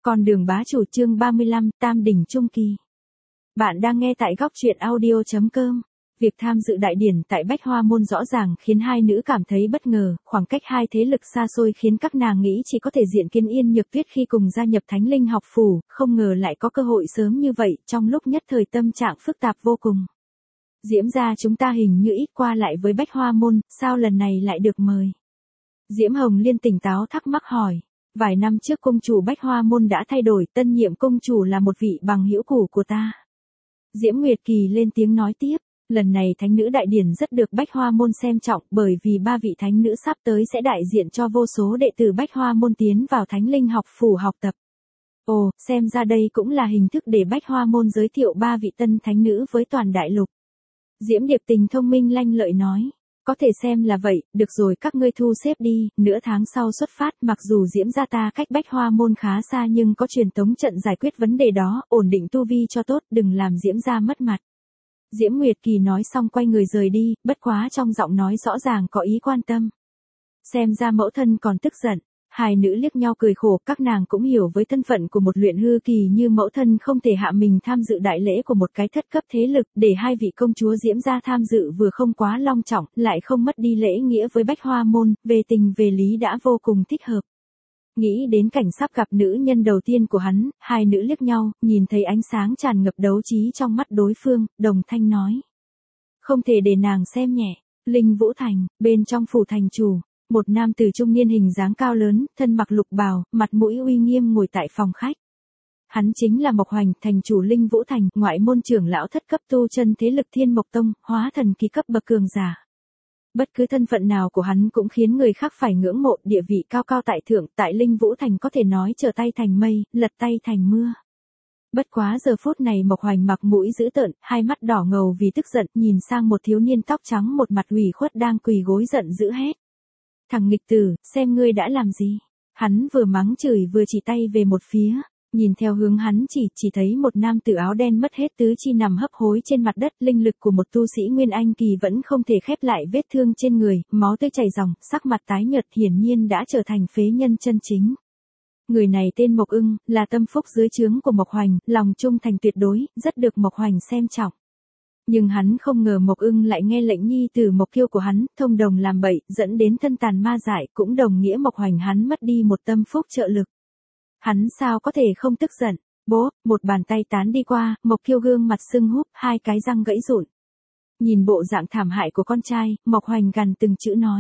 Con đường bá chủ chương 35, Tam đỉnh trung kỳ. Bạn đang nghe tại góc truyện audio.com. Việc tham dự đại điển tại Bách Hoa Môn rõ ràng khiến hai nữ cảm thấy bất ngờ, khoảng cách hai thế lực xa xôi khiến các nàng nghĩ chỉ có thể diện kiến Yên Nhược Tuyết khi cùng gia nhập Thánh Linh học phủ, không ngờ lại có cơ hội sớm như vậy, trong lúc nhất thời tâm trạng phức tạp vô cùng. Diễm gia chúng ta hình như ít qua lại với Bách Hoa Môn, sao lần này lại được mời? Diễm Hồng Liên tỉnh táo thắc mắc hỏi. Vài năm trước công chủ Bách Hoa Môn đã thay đổi, tân nhiệm công chủ là một vị bằng hữu cũ của ta. Diễm Nguyệt Kỳ lên tiếng nói tiếp, lần này thánh nữ đại điển rất được Bách Hoa Môn xem trọng bởi vì ba vị thánh nữ sắp tới sẽ đại diện cho vô số đệ tử Bách Hoa Môn tiến vào Thánh Linh học phủ học tập. Ồ, xem ra đây cũng là hình thức để Bách Hoa Môn giới thiệu ba vị tân thánh nữ với toàn đại lục. Diễm Điệp Tình thông minh lanh lợi nói. Có thể xem là vậy, được rồi các ngươi thu xếp đi, nửa tháng sau xuất phát, mặc dù Diễm gia ta cách Bách Hoa Môn khá xa nhưng có truyền tống trận giải quyết vấn đề đó, ổn định tu vi cho tốt, đừng làm Diễm gia mất mặt. Diễm Nguyệt Kỳ nói xong quay người rời đi, bất quá trong giọng nói rõ ràng có ý quan tâm. Xem ra mẫu thân còn tức giận. Hai nữ liếc nhau cười khổ, các nàng cũng hiểu với thân phận của một luyện hư kỳ như mẫu thân không thể hạ mình tham dự đại lễ của một cái thất cấp thế lực, để hai vị công chúa Diễm gia tham dự vừa không quá long trọng, lại không mất đi lễ nghĩa với Bách Hoa Môn, về tình về lý đã vô cùng thích hợp. Nghĩ đến cảnh sắp gặp nữ nhân đầu tiên của hắn, hai nữ liếc nhau, nhìn thấy ánh sáng tràn ngập đấu trí trong mắt đối phương, đồng thanh nói. Không thể để nàng xem nhẹ. Linh Vũ Thành, bên trong phủ thành chủ. Một nam tử trung niên hình dáng cao lớn, thân mặc lục bào, mặt mũi uy nghiêm ngồi tại phòng khách. Hắn chính là Mộc Hoành, thành chủ Linh Vũ Thành, ngoại môn trưởng lão thất cấp tu chân thế lực Thiên Mộc Tông, hóa thần kỳ cấp bậc cường giả. Bất cứ thân phận nào của hắn cũng khiến người khác phải ngưỡng mộ, địa vị cao cao tại thượng, tại Linh Vũ Thành có thể nói trở tay thành mây, lật tay thành mưa. Bất quá giờ phút này Mộc Hoành mặc mũi dữ tợn, hai mắt đỏ ngầu vì tức giận, nhìn sang một thiếu niên tóc trắng một mặt ủy khuất đang quỳ gối giận dữ hét. Thằng nghịch tử, xem ngươi đã làm gì? Hắn vừa mắng chửi vừa chỉ tay về một phía, nhìn theo hướng hắn chỉ thấy một nam tử áo đen mất hết tứ chi nằm hấp hối trên mặt đất, linh lực của một tu sĩ Nguyên Anh kỳ vẫn không thể khép lại vết thương trên người, máu tươi chảy ròng, sắc mặt tái nhợt hiển nhiên đã trở thành phế nhân chân chính. Người này tên Mộc Ưng, là tâm phúc dưới trướng của Mộc Hoành, lòng trung thành tuyệt đối, rất được Mộc Hoành xem trọng. Nhưng hắn không ngờ Mộc Ưng lại nghe lệnh nhi tử Mộc Kiêu của hắn, thông đồng làm bậy, dẫn đến thân tàn ma dại, cũng đồng nghĩa Mộc Hoành hắn mất đi một tâm phúc trợ lực. Hắn sao có thể không tức giận? Bố, một bàn tay tán đi qua, Mộc Kiêu gương mặt sưng húp, hai cái răng gãy rụn. Nhìn bộ dạng thảm hại của con trai, Mộc Hoành gằn từng chữ nói.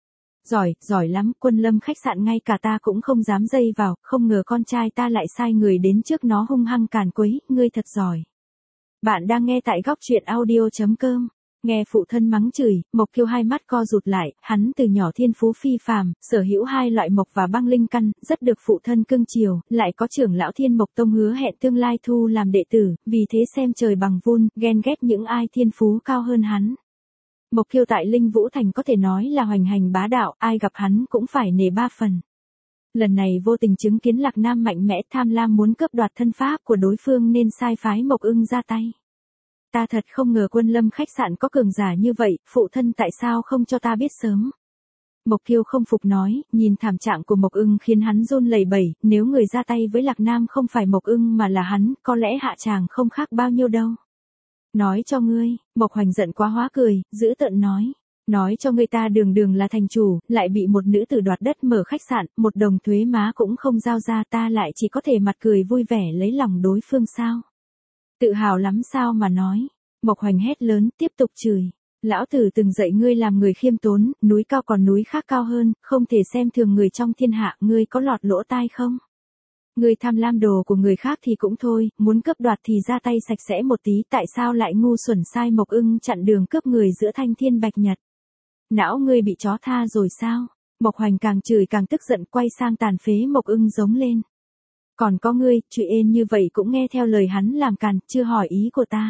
Giỏi lắm, Quân Lâm khách sạn ngay cả ta cũng không dám dây vào, không ngờ con trai ta lại sai người đến trước nó hung hăng càn quấy, ngươi thật giỏi. Bạn đang nghe tại góc truyện audio.com. Nghe phụ thân mắng chửi, Mộc Kiêu hai mắt co rụt lại, hắn từ nhỏ thiên phú phi phàm, sở hữu hai loại mộc và băng linh căn, rất được phụ thân cưng chiều, lại có trưởng lão Thiên Mộc Tông hứa hẹn tương lai thu làm đệ tử, vì thế xem trời bằng vun, ghen ghét những ai thiên phú cao hơn hắn. Mộc Kiêu tại Linh Vũ Thành có thể nói là hoành hành bá đạo, ai gặp hắn cũng phải nể ba phần. Lần này vô tình chứng kiến Lạc Nam mạnh mẽ tham lam muốn cướp đoạt thân pháp của đối phương nên sai phái Mộc Ưng ra tay. Ta thật không ngờ Quân Lâm khách sạn có cường giả như vậy, phụ thân tại sao không cho ta biết sớm? Mộc Kiêu không phục nói, nhìn thảm trạng của Mộc Ưng khiến hắn run lẩy bẩy, nếu người ra tay với Lạc Nam không phải Mộc Ưng mà là hắn, có lẽ hạ tràng không khác bao nhiêu đâu. Nói cho ngươi, Mộc Hoành giận quá hóa cười, dữ tợn nói. Nói cho người ta đường là thành chủ, lại bị một nữ tử đoạt đất mở khách sạn, một đồng thuế má cũng không giao ra, ta lại chỉ có thể mặt cười vui vẻ lấy lòng đối phương sao? Tự hào lắm sao mà nói? Mộc Hoành hét lớn, tiếp tục chửi. Lão tử từng dạy ngươi làm người khiêm tốn, núi cao còn núi khác cao hơn, không thể xem thường người trong thiên hạ, ngươi có lọt lỗ tai không? Ngươi tham lam đồ của người khác thì cũng thôi, muốn cướp đoạt thì ra tay sạch sẽ một tí, tại sao lại ngu xuẩn sai Mộc Ưng chặn đường cướp người giữa thanh thiên bạch nhật? Não ngươi bị chó tha rồi sao? Mộc Hoành càng chửi càng tức giận, quay sang tàn phế Mộc Ưng giống lên. Còn có ngươi, chuyện ên như vậy cũng nghe theo lời hắn làm càn, chưa hỏi ý của ta.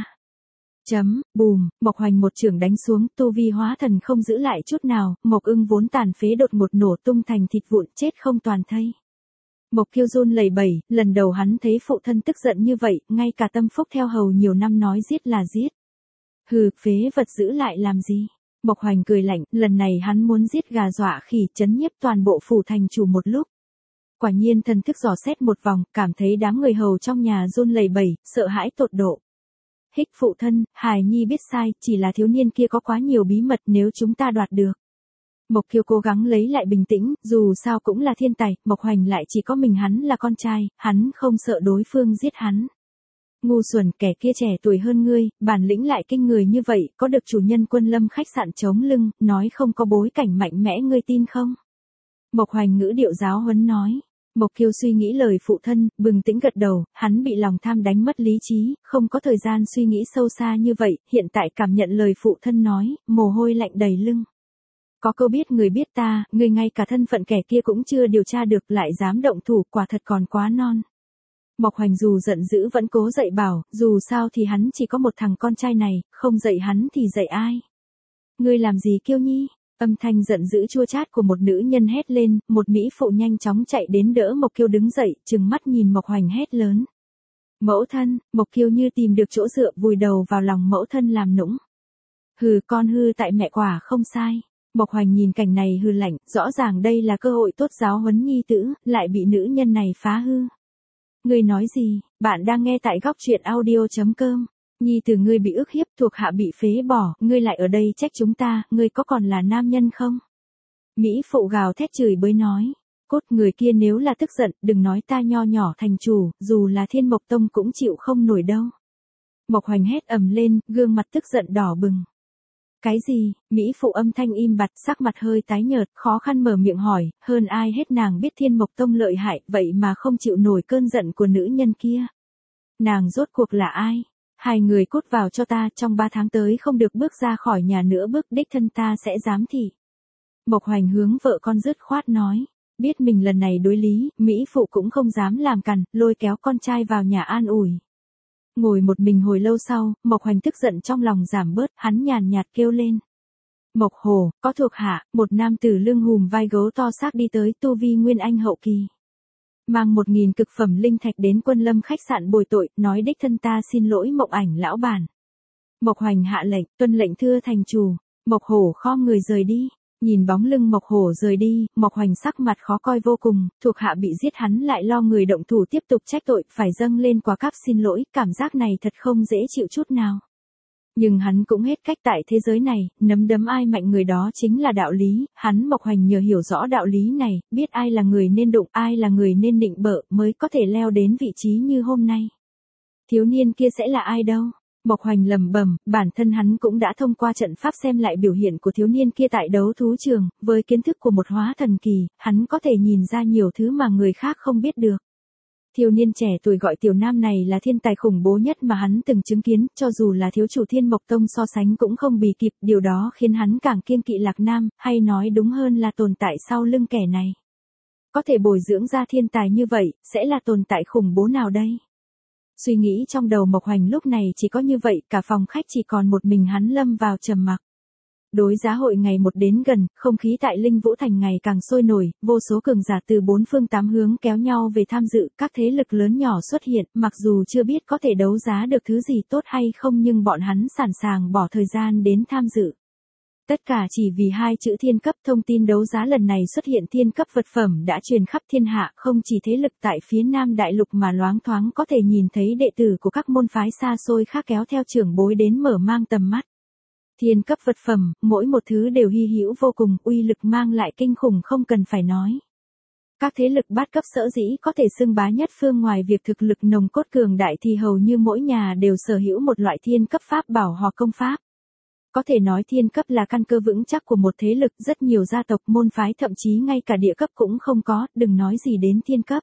Bùm, Mộc Hoành một chưởng đánh xuống, tu vi hóa thần không giữ lại chút nào, Mộc Ưng vốn tàn phế đột ngột nổ tung thành thịt vụn, chết không toàn thây. Mộc Kiêu run lẩy bẩy, lần đầu hắn thấy phụ thân tức giận như vậy, ngay cả tâm phúc theo hầu nhiều năm nói giết là giết. Hừ, phế vật giữ lại làm gì? Mộc Hoành cười lạnh, lần này hắn muốn giết gà dọa khỉ, trấn nhiếp toàn bộ phủ thành chủ một lúc. Quả nhiên thần thức dò xét một vòng, cảm thấy đám người hầu trong nhà run lẩy bẩy, sợ hãi tột độ. Hích phụ thân, hài nhi biết sai, chỉ là thiếu niên kia có quá nhiều bí mật nếu chúng ta đoạt được. Mộc Kiều cố gắng lấy lại bình tĩnh, dù sao cũng là thiên tài, Mộc Hoành lại chỉ có mình hắn là con trai, hắn không sợ đối phương giết hắn. Ngu xuẩn, kẻ kia trẻ tuổi hơn ngươi, bản lĩnh lại kinh người như vậy, có được chủ nhân Quân Lâm khách sạn chống lưng, nói không có bối cảnh mạnh mẽ ngươi tin không? Mộc Hoành ngữ điệu giáo huấn nói. Mộc Kiều suy nghĩ lời phụ thân, bừng tỉnh gật đầu, hắn bị lòng tham đánh mất lý trí, không có thời gian suy nghĩ sâu xa như vậy, hiện tại cảm nhận lời phụ thân nói, mồ hôi lạnh đầy lưng. Có câu biết người biết ta, người ngay cả thân phận kẻ kia cũng chưa điều tra được lại dám động thủ, quả thật còn quá non. Mộc Hoành dù giận dữ vẫn cố dạy bảo, dù sao thì hắn chỉ có một thằng con trai này, không dạy hắn thì dạy ai. Ngươi làm gì Kiêu Nhi? Âm thanh giận dữ chua chát của một nữ nhân hét lên, một mỹ phụ nhanh chóng chạy đến đỡ Mộc Kiêu đứng dậy, trừng mắt nhìn Mộc Hoành hét lớn. Mẫu thân, Mộc Kiêu như tìm được chỗ dựa vùi đầu vào lòng mẫu thân làm nũng. Hừ, con hư tại mẹ quả không sai. Mộc Hoành nhìn cảnh này hừ lạnh, rõ ràng đây là cơ hội tốt giáo huấn nhi tử, lại bị nữ nhân này phá hư. Ngươi nói gì? Bạn đang nghe tại góc truyện audio.com. Nhi tử ngươi bị ức hiếp, thuộc hạ bị phế bỏ, ngươi lại ở đây trách chúng ta, ngươi có còn là nam nhân không? Mỹ phụ gào thét chửi bới nói. Cốt người kia nếu là tức giận, đừng nói ta nho nhỏ thành chủ, dù là Thiên Mộc Tông cũng chịu không nổi đâu. Mộc Hoành hét ầm lên, gương mặt tức giận đỏ bừng. Cái gì? Mỹ phụ âm thanh im bặt, sắc mặt hơi tái nhợt, khó khăn mở miệng hỏi, hơn ai hết nàng biết Thiên Mộc Tông lợi hại, vậy mà không chịu nổi cơn giận của nữ nhân kia. Nàng rốt cuộc là ai? Hai người cút vào cho ta, trong 3 tháng tới không được bước ra khỏi nhà nữa, bước đích thân ta sẽ giám thị. Mộc Hoành hướng vợ con dứt khoát nói, biết mình lần này đối lý, Mỹ phụ cũng không dám làm cằn, lôi kéo con trai vào nhà an ủi. Ngồi một mình hồi lâu sau, Mộc Hoành tức giận trong lòng giảm bớt, hắn nhàn nhạt kêu lên. Mộc Hồ, có thuộc hạ, một nam tử lưng hùm vai gấu to xác đi tới, tu vi nguyên anh hậu kỳ. Mang 1000 cực phẩm linh thạch đến Quân Lâm khách sạn bồi tội, nói đích thân ta xin lỗi Mộc Ảnh lão bản. Mộc Hoành hạ lệnh, tuân lệnh thưa thành chủ. Mộc Hổ khom người rời đi. Nhìn bóng lưng Mộc Hổ rời đi, Mộc Hoành sắc mặt khó coi vô cùng, thuộc hạ bị giết hắn lại lo người động thủ tiếp tục trách tội, phải dâng lên quả cáp xin lỗi, cảm giác này thật không dễ chịu chút nào. Nhưng hắn cũng hết cách tại thế giới này, nắm đấm ai mạnh người đó chính là đạo lý, hắn Mộc Hoành nhờ hiểu rõ đạo lý này, biết ai là người nên đụng, ai là người nên nịnh bợ, mới có thể leo đến vị trí như hôm nay. Thiếu niên kia sẽ là ai đâu? Mộc Hoành lẩm bẩm, bản thân hắn cũng đã thông qua trận pháp xem lại biểu hiện của thiếu niên kia tại đấu thú trường, với kiến thức của một hóa thần kỳ, hắn có thể nhìn ra nhiều thứ mà người khác không biết được. Thiếu niên trẻ tuổi gọi Tiểu Nam này là thiên tài khủng bố nhất mà hắn từng chứng kiến, cho dù là thiếu chủ Thiên Mộc Tông so sánh cũng không bì kịp, điều đó khiến hắn càng kiêng kỵ Lạc Nam, hay nói đúng hơn là tồn tại sau lưng kẻ này. Có thể bồi dưỡng ra thiên tài như vậy, sẽ là tồn tại khủng bố nào đây? Suy nghĩ trong đầu Mộc Hoành lúc này chỉ có như vậy, cả phòng khách chỉ còn một mình hắn lâm vào trầm mặc. Đối giá hội ngày một đến gần, không khí tại Linh Vũ Thành ngày càng sôi nổi, vô số cường giả từ 4 phương 8 hướng kéo nhau về tham dự, các thế lực lớn nhỏ xuất hiện, mặc dù chưa biết có thể đấu giá được thứ gì tốt hay không nhưng bọn hắn sẵn sàng bỏ thời gian đến tham dự. Tất cả chỉ vì 2 chữ thiên cấp. Thông tin đấu giá lần này xuất hiện thiên cấp vật phẩm đã truyền khắp thiên hạ, không chỉ thế lực tại phía Nam Đại Lục mà loáng thoáng có thể nhìn thấy đệ tử của các môn phái xa xôi khác kéo theo trưởng bối đến mở mang tầm mắt. Thiên cấp vật phẩm, mỗi một thứ đều hy hữu vô cùng, uy lực mang lại kinh khủng không cần phải nói. Các thế lực bát cấp sở dĩ có thể xưng bá nhất phương, ngoài việc thực lực nồng cốt cường đại thì hầu như mỗi nhà đều sở hữu một loại thiên cấp pháp bảo hoặc công pháp. Có thể nói thiên cấp là căn cơ vững chắc của một thế lực, rất nhiều gia tộc môn phái thậm chí ngay cả địa cấp cũng không có, đừng nói gì đến thiên cấp.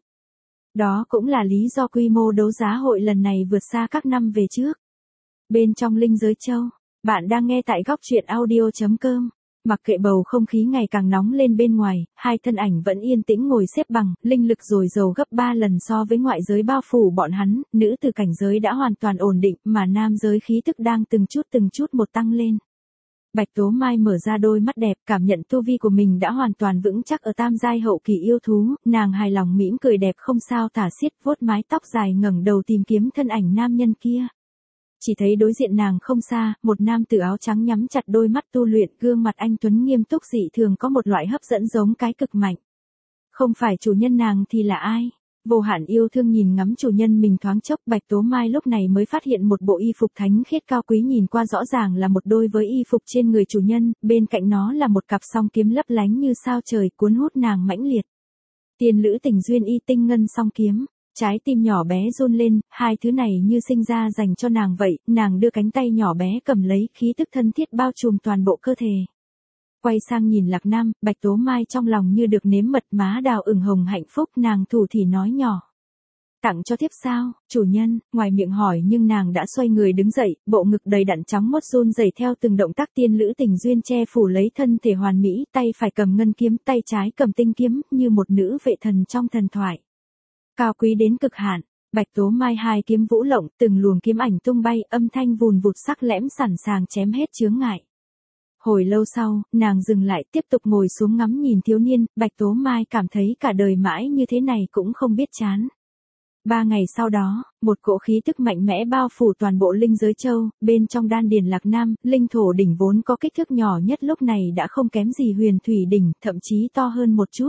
Đó cũng là lý do quy mô đấu giá hội lần này vượt xa các năm về trước. Bên trong Linh Giới Châu, bạn đang nghe tại góc truyện audio.com. Mặc kệ bầu không khí ngày càng nóng lên bên ngoài, 2 thân ảnh vẫn yên tĩnh ngồi xếp bằng, linh lực dồi dào gấp 3 lần so với ngoại giới bao phủ bọn hắn, nữ từ cảnh giới đã hoàn toàn ổn định, mà nam giới khí tức đang từng chút một tăng lên. Bạch Tố Mai mở ra đôi mắt đẹp, cảm nhận tu vi của mình đã hoàn toàn vững chắc ở tam giai hậu kỳ yêu thú, nàng hài lòng mỉm cười đẹp không sao tả xiết, vuốt mái tóc dài ngẩng đầu tìm kiếm thân ảnh nam nhân kia. Chỉ thấy đối diện nàng không xa, một nam tử áo trắng nhắm chặt đôi mắt tu luyện, gương mặt anh tuấn nghiêm túc dị thường có một loại hấp dẫn giống cái cực mạnh. Không phải chủ nhân nàng thì là ai? Vô hạn yêu thương nhìn ngắm chủ nhân mình thoáng chốc, Bạch Tố Mai lúc này mới phát hiện một bộ y phục thánh khiết cao quý nhìn qua rõ ràng là một đôi với y phục trên người chủ nhân, bên cạnh nó là một cặp song kiếm lấp lánh như sao trời cuốn hút nàng mãnh liệt. Tiên lữ tình duyên y tinh ngân song kiếm, trái tim nhỏ bé run lên, hai thứ này như sinh ra dành cho nàng vậy, nàng đưa cánh tay nhỏ bé cầm lấy, khí tức thân thiết bao trùm toàn bộ cơ thể. Quay sang nhìn Lạc Nam, Bạch Tố Mai trong lòng như được nếm mật, má đào ửng hồng hạnh phúc, nàng thủ thỉ nói nhỏ. Tặng cho thiếp sao, chủ nhân, ngoài miệng hỏi nhưng nàng đã xoay người đứng dậy, bộ ngực đầy đặn trắng mốt run rẩy theo từng động tác tiên lữ tình duyên che phủ lấy thân thể hoàn mỹ, tay phải cầm ngân kiếm, tay trái cầm tinh kiếm, như một nữ vệ thần trong thần thoại. Cao quý đến cực hạn, Bạch Tố Mai hai kiếm vũ lộng, từng luồng kiếm ảnh tung bay, âm thanh vùn vụt sắc lẽm sẵn sàng chém hết chướng ngại. Hồi lâu sau, nàng dừng lại tiếp tục ngồi xuống ngắm nhìn thiếu niên, Bạch Tố Mai cảm thấy cả đời mãi như thế này cũng không biết chán. 3 ngày sau đó, một cỗ khí tức mạnh mẽ bao phủ toàn bộ linh giới châu, bên trong đan điền Lạc Nam, linh thổ đỉnh vốn có kích thước nhỏ nhất lúc này đã không kém gì huyền thủy đỉnh, thậm chí to hơn một chút.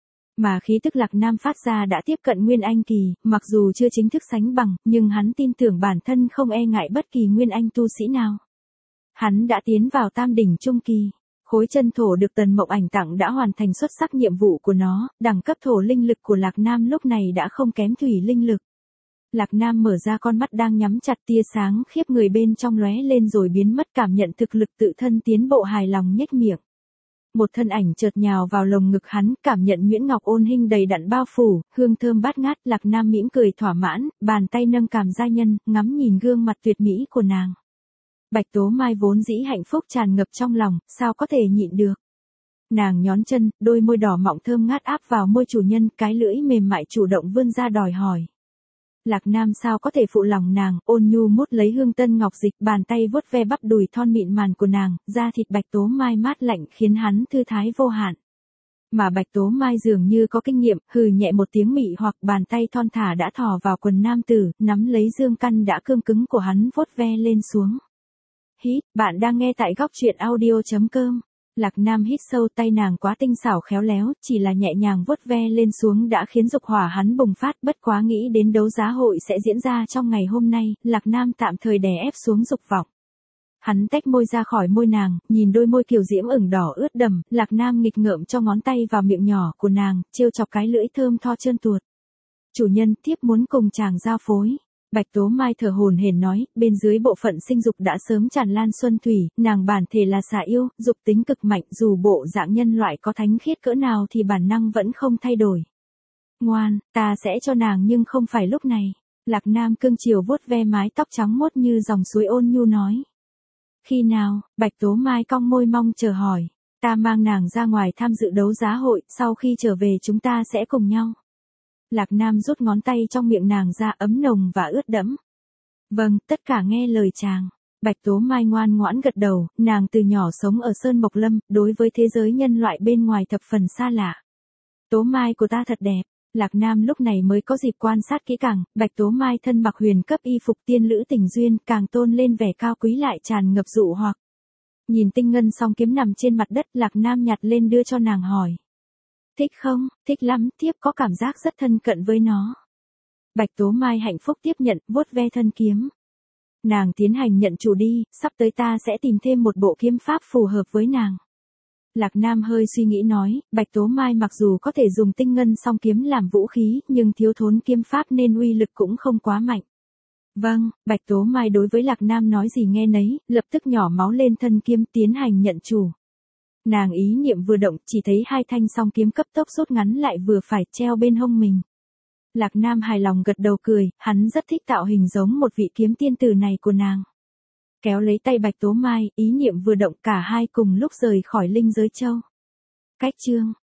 Mà khí tức Lạc Nam phát ra đã tiếp cận Nguyên Anh kỳ, mặc dù chưa chính thức sánh bằng, nhưng hắn tin tưởng bản thân không e ngại bất kỳ Nguyên Anh tu sĩ nào. Hắn đã tiến vào tam đỉnh trung kỳ. Khối chân thổ được Tần Mộng Ảnh tặng đã hoàn thành xuất sắc nhiệm vụ của nó, đẳng cấp thổ linh lực của Lạc Nam lúc này đã không kém thủy linh lực. Lạc Nam mở ra con mắt đang nhắm chặt, tia sáng khiếp người bên trong lóe lên rồi biến mất, cảm nhận thực lực tự thân tiến bộ hài lòng nhếch miệng. Một thân ảnh chợt nhào vào lồng ngực hắn, cảm nhận nhuyễn ngọc ôn hình đầy đặn bao phủ, hương thơm bát ngát, Lạc Nam mỉm cười thỏa mãn, bàn tay nâng cằm giai nhân, ngắm nhìn gương mặt tuyệt mỹ của nàng. Bạch Tố Mai vốn dĩ hạnh phúc tràn ngập trong lòng, sao có thể nhịn được. Nàng nhón chân, đôi môi đỏ mọng thơm ngát áp vào môi chủ nhân, cái lưỡi mềm mại chủ động vươn ra đòi hỏi. Lạc Nam sao có thể phụ lòng nàng, ôn nhu mút lấy hương tân ngọc dịch, bàn tay vuốt ve bắp đùi thon mịn màn của nàng, da thịt Bạch Tố Mai mát lạnh khiến hắn thư thái vô hạn. Mà Bạch Tố Mai dường như có kinh nghiệm, hừ nhẹ một tiếng mị hoặc bàn tay thon thả đã thò vào quần nam tử, nắm lấy dương căn đã cương cứng của hắn vuốt ve lên xuống. Hít, bạn đang nghe tại góc truyện audio.com. Lạc Nam hít sâu, tay nàng quá tinh xảo khéo léo, chỉ là nhẹ nhàng vuốt ve lên xuống đã khiến dục hỏa hắn bùng phát, bất quá nghĩ đến đấu giá hội sẽ diễn ra trong ngày hôm nay, Lạc Nam tạm thời đè ép xuống dục vọng. Hắn tách môi ra khỏi môi nàng, nhìn đôi môi kiều diễm ửng đỏ ướt đầm, Lạc Nam nghịch ngợm cho ngón tay vào miệng nhỏ của nàng, trêu chọc cái lưỡi thơm tho trơn tuột. Chủ nhân, thiếp muốn cùng chàng giao phối. Bạch Tố Mai thở hổn hển nói, bên dưới bộ phận sinh dục đã sớm tràn lan xuân thủy, nàng bản thể là xà yêu, dục tính cực mạnh, dù bộ dạng nhân loại có thánh khiết cỡ nào thì bản năng vẫn không thay đổi. Ngoan, ta sẽ cho nàng nhưng không phải lúc này. Lạc Nam cương chiều vuốt ve mái tóc trắng mốt như dòng suối ôn nhu nói. Khi nào? Bạch Tố Mai cong môi mong chờ hỏi. Ta mang nàng ra ngoài tham dự đấu giá hội, sau khi trở về chúng ta sẽ cùng nhau. Lạc Nam rút ngón tay trong miệng nàng ra, ấm nồng và ướt đẫm. Vâng, tất cả nghe lời chàng. Bạch Tố Mai ngoan ngoãn gật đầu, nàng từ nhỏ sống ở Sơn Mộc Lâm, đối với thế giới nhân loại bên ngoài thập phần xa lạ. Tố Mai của ta thật đẹp. Lạc Nam lúc này mới có dịp quan sát kỹ càng, Bạch Tố Mai thân mặc huyền cấp y phục tiên lữ tình duyên, càng tôn lên vẻ cao quý lại tràn ngập dụ hoặc. Nhìn tinh ngân song kiếm nằm trên mặt đất, Lạc Nam nhặt lên đưa cho nàng hỏi. Thích không? Thích lắm, thiếp có cảm giác rất thân cận với nó. Bạch Tố Mai hạnh phúc tiếp nhận, vuốt ve thân kiếm. Nàng tiến hành nhận chủ đi, sắp tới ta sẽ tìm thêm một bộ kiếm pháp phù hợp với nàng. Lạc Nam hơi suy nghĩ nói, Bạch Tố Mai mặc dù có thể dùng tinh ngân song kiếm làm vũ khí, nhưng thiếu thốn kiếm pháp nên uy lực cũng không quá mạnh. Vâng, Bạch Tố Mai đối với Lạc Nam nói gì nghe nấy, lập tức nhỏ máu lên thân kiếm tiến hành nhận chủ. Nàng ý niệm vừa động, chỉ thấy hai thanh song kiếm cấp tốc rút ngắn lại vừa phải treo bên hông mình. Lạc Nam hài lòng gật đầu cười, hắn rất thích tạo hình giống một vị kiếm tiên tử này của nàng. Kéo lấy tay Bạch Tố Mai, ý niệm vừa động cả hai cùng lúc rời khỏi linh giới châu. Cách chương